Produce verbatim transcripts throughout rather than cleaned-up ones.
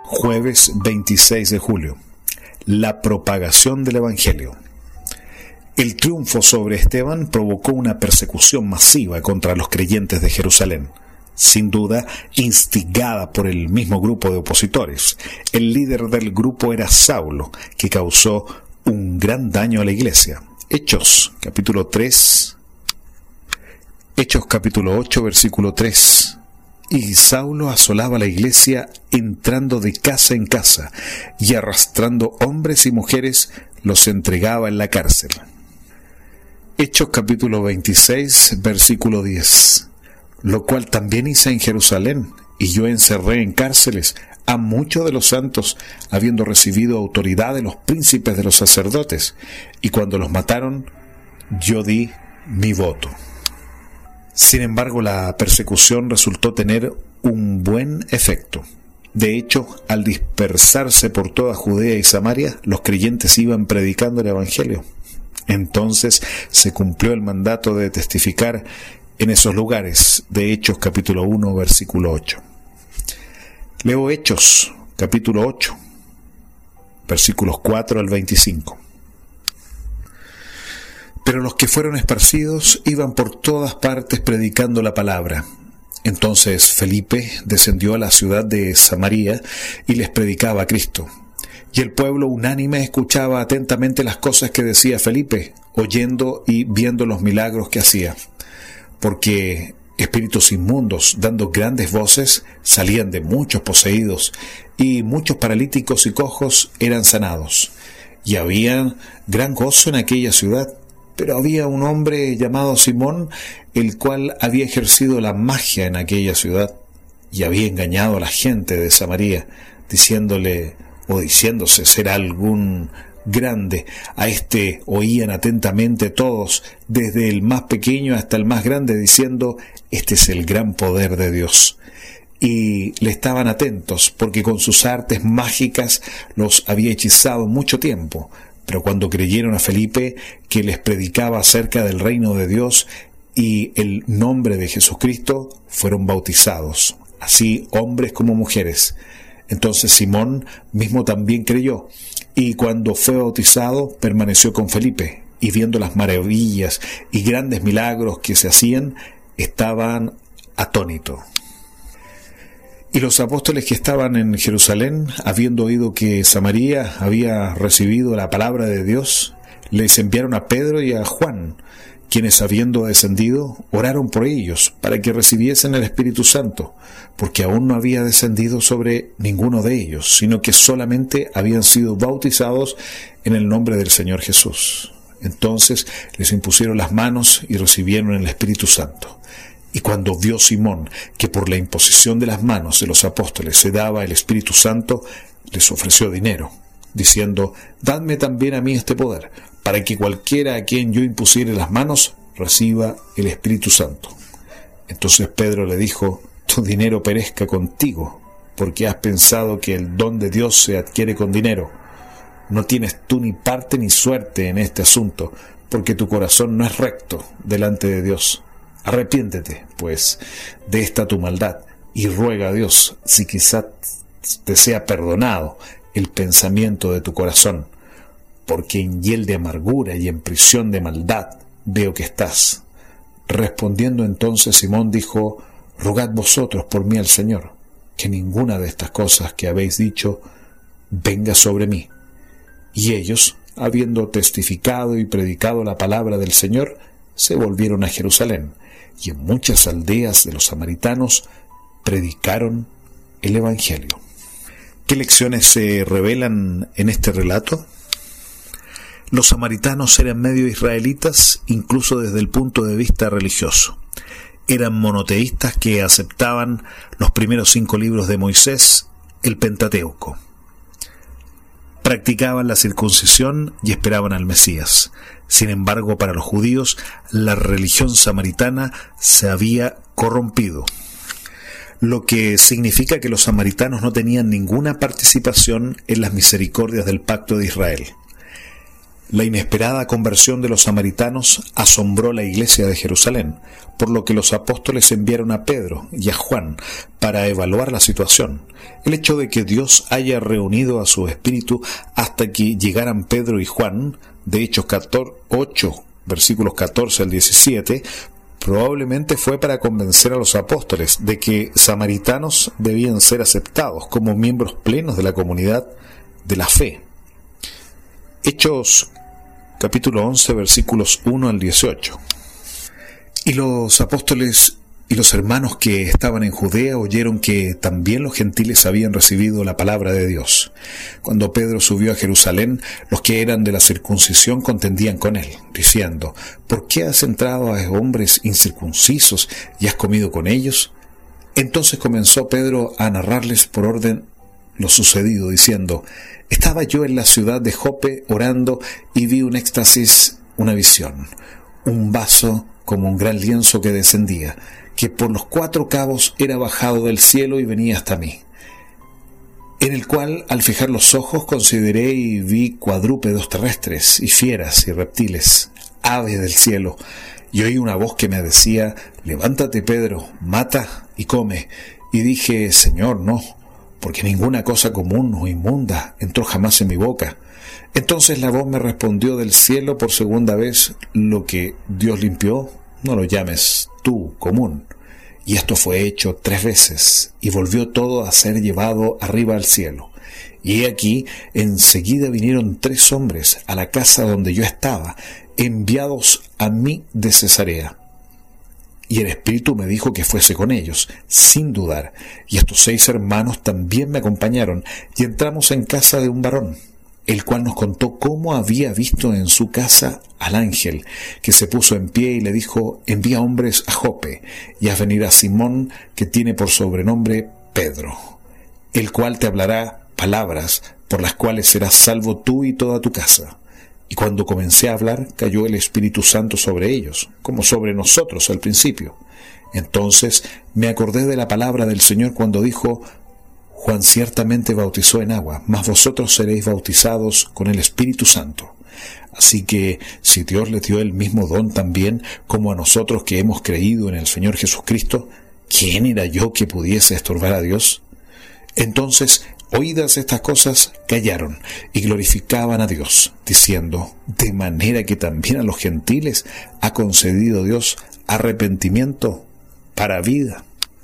Jueves veintiséis de julio. La propagación del Evangelio. El triunfo sobre Esteban provocó una persecución masiva contra los creyentes de Jerusalén, sin duda instigada por el mismo grupo de opositores. El líder del grupo era Saulo, que causó un gran daño a la iglesia. Hechos, capítulo tres. Hechos, capítulo ocho, versículo tres. Y Saulo asolaba la iglesia entrando de casa en casa y arrastrando hombres y mujeres los entregaba en la cárcel. Hechos capítulo veintiséis, versículo diez. Lo cual también hice en Jerusalén, y yo encerré en cárceles a muchos de los santos, habiendo recibido autoridad de los príncipes de los sacerdotes, y cuando los mataron, yo di mi voto. Sin embargo, la persecución resultó tener un buen efecto. De hecho, al dispersarse por toda Judea y Samaria, los creyentes iban predicando el Evangelio. Entonces se cumplió el mandato de testificar en esos lugares, de Hechos capítulo uno, versículo ocho. Leo Hechos capítulo ocho, versículos cuatro al veinticinco. Pero los que fueron esparcidos iban por todas partes predicando la palabra. Entonces Felipe descendió a la ciudad de Samaria y les predicaba a Cristo. Y el pueblo unánime escuchaba atentamente las cosas que decía Felipe, oyendo y viendo los milagros que hacía. Porque espíritus inmundos, dando grandes voces, salían de muchos poseídos, y muchos paralíticos y cojos eran sanados. Y había gran gozo en aquella ciudad. Pero había un hombre llamado Simón, el cual había ejercido la magia en aquella ciudad, y había engañado a la gente de Samaria, diciéndole o diciéndose ser algún grande. A este oían atentamente todos, desde el más pequeño hasta el más grande, diciendo: este es el gran poder de Dios. Y le estaban atentos, porque con sus artes mágicas los había hechizado mucho tiempo. Pero cuando creyeron a Felipe, que les predicaba acerca del reino de Dios y el nombre de Jesucristo, fueron bautizados, así hombres como mujeres. Entonces Simón mismo también creyó, y cuando fue bautizado permaneció con Felipe, y viendo las maravillas y grandes milagros que se hacían, estaban atónitos. Y los apóstoles que estaban en Jerusalén, habiendo oído que Samaria había recibido la palabra de Dios, les enviaron a Pedro y a Juan, quienes, habiendo descendido, oraron por ellos, para que recibiesen el Espíritu Santo, porque aún no había descendido sobre ninguno de ellos, sino que solamente habían sido bautizados en el nombre del Señor Jesús. Entonces les impusieron las manos y recibieron el Espíritu Santo. Y cuando vio Simón que por la imposición de las manos de los apóstoles se daba el Espíritu Santo, les ofreció dinero, diciendo: dadme también a mí este poder, para que cualquiera a quien yo impusiere las manos reciba el Espíritu Santo. Entonces Pedro le dijo: tu dinero perezca contigo, porque has pensado que el don de Dios se adquiere con dinero. No tienes tú ni parte ni suerte en este asunto, porque tu corazón no es recto delante de Dios. Arrepiéntete, pues, de esta tu maldad, y ruega a Dios si quizá te sea perdonado el pensamiento de tu corazón, porque en hiel de amargura y en prisión de maldad veo que estás. Respondiendo entonces Simón dijo: rogad vosotros por mí al Señor, que ninguna de estas cosas que habéis dicho venga sobre mí. Y ellos, habiendo testificado y predicado la palabra del Señor, se volvieron a Jerusalén, y en muchas aldeas de los samaritanos predicaron el Evangelio. ¿Qué lecciones se revelan en este relato? Los samaritanos eran medio israelitas, incluso desde el punto de vista religioso. Eran monoteístas que aceptaban los primeros cinco libros de Moisés, el Pentateuco. Practicaban la circuncisión y esperaban al Mesías. Sin embargo, para los judíos, la religión samaritana se había corrompido, lo que significa que los samaritanos no tenían ninguna participación en las misericordias del pacto de Israel. La inesperada conversión de los samaritanos asombró la iglesia de Jerusalén, por lo que los apóstoles enviaron a Pedro y a Juan para evaluar la situación. El hecho de que Dios haya reunido a su espíritu hasta que llegaran Pedro y Juan, de Hechos ocho, versículos catorce al diecisiete, probablemente fue para convencer a los apóstoles de que samaritanos debían ser aceptados como miembros plenos de la comunidad de la fe. Hechos capítulo once, versículos uno al dieciocho. Y los apóstoles y los hermanos que estaban en Judea oyeron que también los gentiles habían recibido la palabra de Dios. Cuando Pedro subió a Jerusalén, los que eran de la circuncisión contendían con él, diciendo: ¿por qué has entrado a hombres incircuncisos y has comido con ellos? Entonces comenzó Pedro a narrarles por orden lo sucedido, diciendo: estaba yo en la ciudad de Jope orando y vi un éxtasis, una visión, un vaso como un gran lienzo que descendía, que por los cuatro cabos era bajado del cielo y venía hasta mí, en el cual al fijar los ojos consideré y vi cuadrúpedos terrestres y fieras y reptiles, aves del cielo, y oí una voz que me decía: levántate, Pedro, mata y come. Y dije: Señor, no, porque ninguna cosa común o inmunda entró jamás en mi boca. Entonces la voz me respondió del cielo por segunda vez: lo que Dios limpió, no lo llames tú común. Y esto fue hecho tres veces, y volvió todo a ser llevado arriba al cielo. Y he aquí, enseguida vinieron tres hombres a la casa donde yo estaba, enviados a mí de Cesarea. Y el Espíritu me dijo que fuese con ellos, sin dudar. Y estos seis hermanos también me acompañaron, y entramos en casa de un varón, el cual nos contó cómo había visto en su casa al ángel, que se puso en pie y le dijo: envía hombres a Jope, y haz venir a Simón, que tiene por sobrenombre Pedro, el cual te hablará palabras por las cuales serás salvo tú y toda tu casa. Y cuando comencé a hablar, cayó el Espíritu Santo sobre ellos, como sobre nosotros al principio. Entonces me acordé de la palabra del Señor cuando dijo: Juan ciertamente bautizó en agua, mas vosotros seréis bautizados con el Espíritu Santo. Así que, si Dios le dio el mismo don también como a nosotros que hemos creído en el Señor Jesucristo, ¿quién era yo que pudiese estorbar a Dios? Entonces, oídas estas cosas, callaron y glorificaban a Dios, diciendo: de manera que también a los gentiles ha concedido Dios arrepentimiento para vida.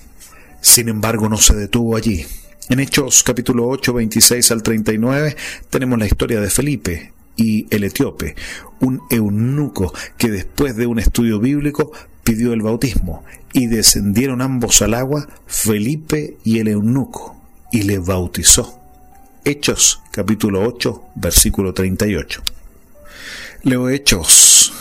Sin embargo, no se detuvo allí. En Hechos capítulo ocho, veintiséis al treinta y nueve, tenemos la historia de Felipe y el etíope, un eunuco que después de un estudio bíblico pidió el bautismo, y descendieron ambos al agua, Felipe y el eunuco, y le bautizó. Hechos capítulo ocho, versículo treinta y ocho. Leo Hechos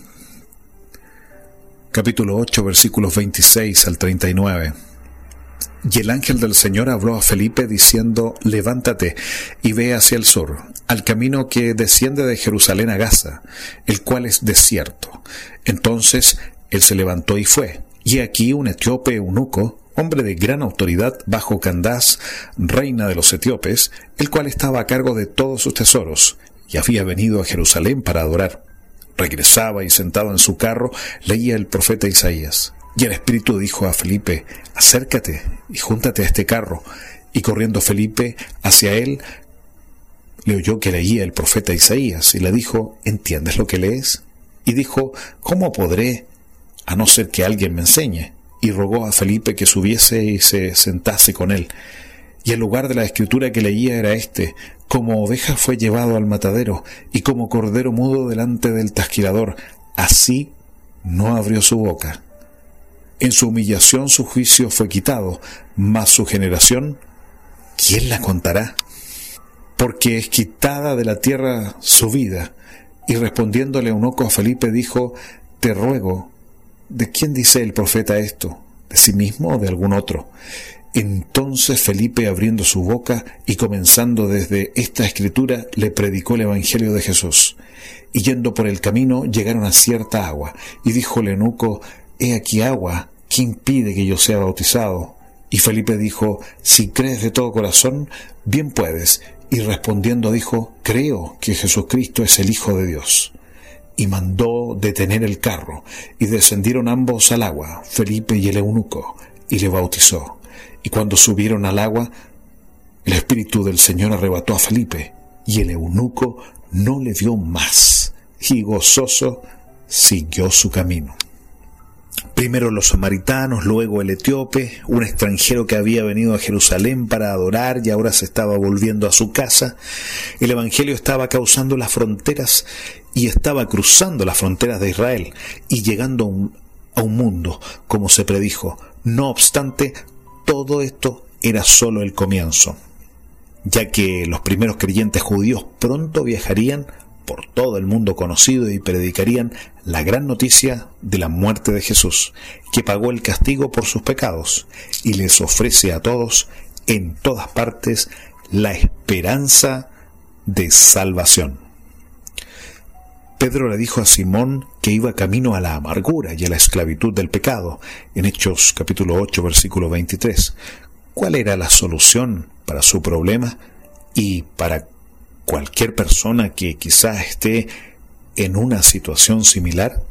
capítulo ocho, versículos veintiséis al treinta y nueve. Y el ángel del Señor habló a Felipe diciendo: levántate y ve hacia el sur, al camino que desciende de Jerusalén a Gaza, el cual es desierto. Entonces él se levantó y fue, y aquí un etíope eunuco, hombre de gran autoridad bajo Candás, reina de los etíopes, el cual estaba a cargo de todos sus tesoros, y había venido a Jerusalén para adorar. Regresaba y sentado en su carro leía el profeta Isaías. Y el Espíritu dijo a Felipe: acércate y júntate a este carro. Y corriendo Felipe hacia él, le oyó que leía el profeta Isaías, y le dijo: ¿entiendes lo que lees? Y dijo: ¿cómo podré, a no ser que alguien me enseñe? Y rogó a Felipe que subiese y se sentase con él. Y el lugar de la escritura que leía era este: como oveja fue llevado al matadero, y como cordero mudo delante del trasquilador, así no abrió su boca. En su humillación su juicio fue quitado, mas su generación, ¿quién la contará? Porque es quitada de la tierra su vida. Y respondiéndole eunuco a Felipe dijo: te ruego, ¿de quién dice el profeta esto? ¿De sí mismo o de algún otro? Entonces Felipe, abriendo su boca y comenzando desde esta escritura, le predicó el evangelio de Jesús. Y yendo por el camino llegaron a cierta agua, y dijo el eunuco: he aquí agua, ¿qué impide que yo sea bautizado? Y Felipe dijo: si crees de todo corazón, bien puedes. Y respondiendo dijo: creo que Jesucristo es el Hijo de Dios. Y mandó detener el carro, y descendieron ambos al agua, Felipe y el eunuco, y le bautizó. Y cuando subieron al agua, el Espíritu del Señor arrebató a Felipe, y el eunuco no le dio más, y gozoso siguió su camino. Primero los samaritanos, luego el etíope, un extranjero que había venido a Jerusalén para adorar y ahora se estaba volviendo a su casa. El evangelio estaba causando las fronteras y estaba cruzando las fronteras de Israel y llegando a un, a un mundo, como se predijo. No obstante, todo esto era solo el comienzo, ya que los primeros creyentes judíos pronto viajarían por todo el mundo conocido y predicarían la gran noticia de la muerte de Jesús, que pagó el castigo por sus pecados y les ofrece a todos en todas partes la esperanza de salvación. Pedro le dijo a Simón que iba camino a la amargura y a la esclavitud del pecado, en Hechos capítulo ocho, versículo veintitrés. ¿Cuál era la solución para su problema y para cualquier persona que quizás esté en una situación similar?